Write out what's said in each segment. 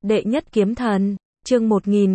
Đệ nhất kiếm thần, chương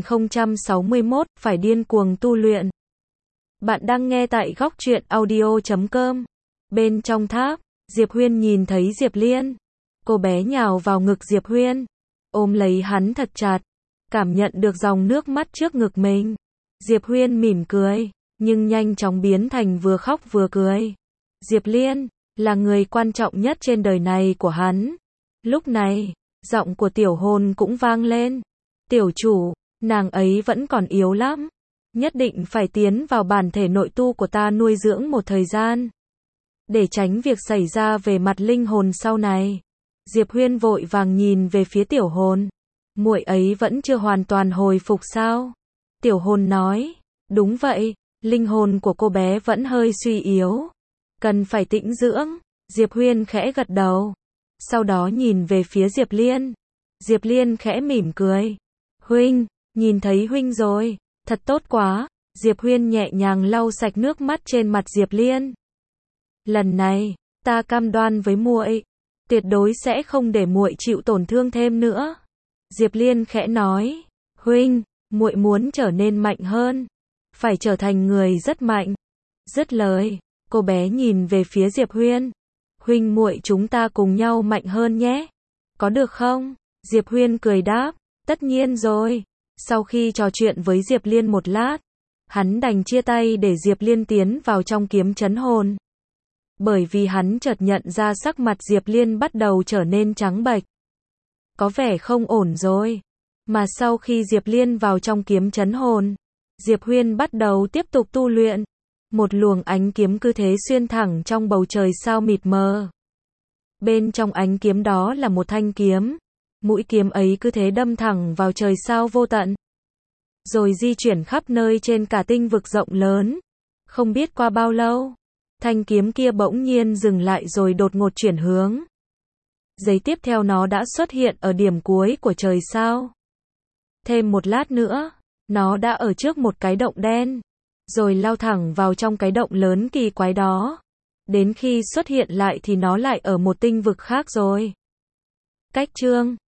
1061, phải điên cuồng tu luyện. Bạn đang nghe tại góc truyện audio.com. Bên trong tháp, Diệp Huyên nhìn thấy Diệp Liên. Cô bé nhào vào ngực Diệp Huyên, ôm lấy hắn thật chặt, cảm nhận được dòng nước mắt trước ngực mình. Diệp Huyên mỉm cười, nhưng nhanh chóng biến thành vừa khóc vừa cười. Diệp Liên là người quan trọng nhất trên đời này của hắn. Lúc này, giọng của tiểu hồn cũng vang lên. Tiểu chủ, nàng ấy vẫn còn yếu lắm. Nhất định phải tiến vào bản thể nội tu của ta nuôi dưỡng một thời gian, để tránh việc xảy ra về mặt linh hồn sau này. Diệp Huyên vội vàng nhìn về phía tiểu hồn. Muội ấy vẫn chưa hoàn toàn hồi phục sao? Tiểu hồn nói, đúng vậy, linh hồn của cô bé vẫn hơi suy yếu, cần phải tĩnh dưỡng. Diệp Huyên khẽ gật đầu, sau đó nhìn về phía Diệp Liên. Diệp Liên khẽ mỉm cười. Huynh, nhìn thấy huynh rồi, thật tốt quá. Diệp Huyên nhẹ nhàng lau sạch nước mắt trên mặt Diệp Liên. Lần này, ta cam đoan với muội, tuyệt đối sẽ không để muội chịu tổn thương thêm nữa. Diệp Liên khẽ nói, huynh, muội muốn trở nên mạnh hơn, phải trở thành người rất mạnh. Dứt lời, cô bé nhìn về phía Diệp Huyên. Huynh muội chúng ta cùng nhau mạnh hơn nhé. Có được không? Diệp Huyên cười đáp, tất nhiên rồi. Sau khi trò chuyện với Diệp Liên một lát, hắn đành chia tay để Diệp Liên tiến vào trong kiếm trấn hồn. Bởi vì hắn chợt nhận ra sắc mặt Diệp Liên bắt đầu trở nên trắng bệch. Có vẻ không ổn rồi. Mà sau khi Diệp Liên vào trong kiếm trấn hồn, Diệp Huyên bắt đầu tiếp tục tu luyện. Một luồng ánh kiếm cứ thế xuyên thẳng trong bầu trời sao mịt mờ. Bên trong ánh kiếm đó là một thanh kiếm. Mũi kiếm ấy cứ thế đâm thẳng vào trời sao vô tận, rồi di chuyển khắp nơi trên cả tinh vực rộng lớn. Không biết qua bao lâu, thanh kiếm kia bỗng nhiên dừng lại rồi đột ngột chuyển hướng. Giây tiếp theo nó đã xuất hiện ở điểm cuối của trời sao. Thêm một lát nữa, nó đã ở trước một cái động đen, rồi lao thẳng vào trong cái động lớn kỳ quái đó. Đến khi xuất hiện lại thì nó lại ở một tinh vực khác rồi. Cách chương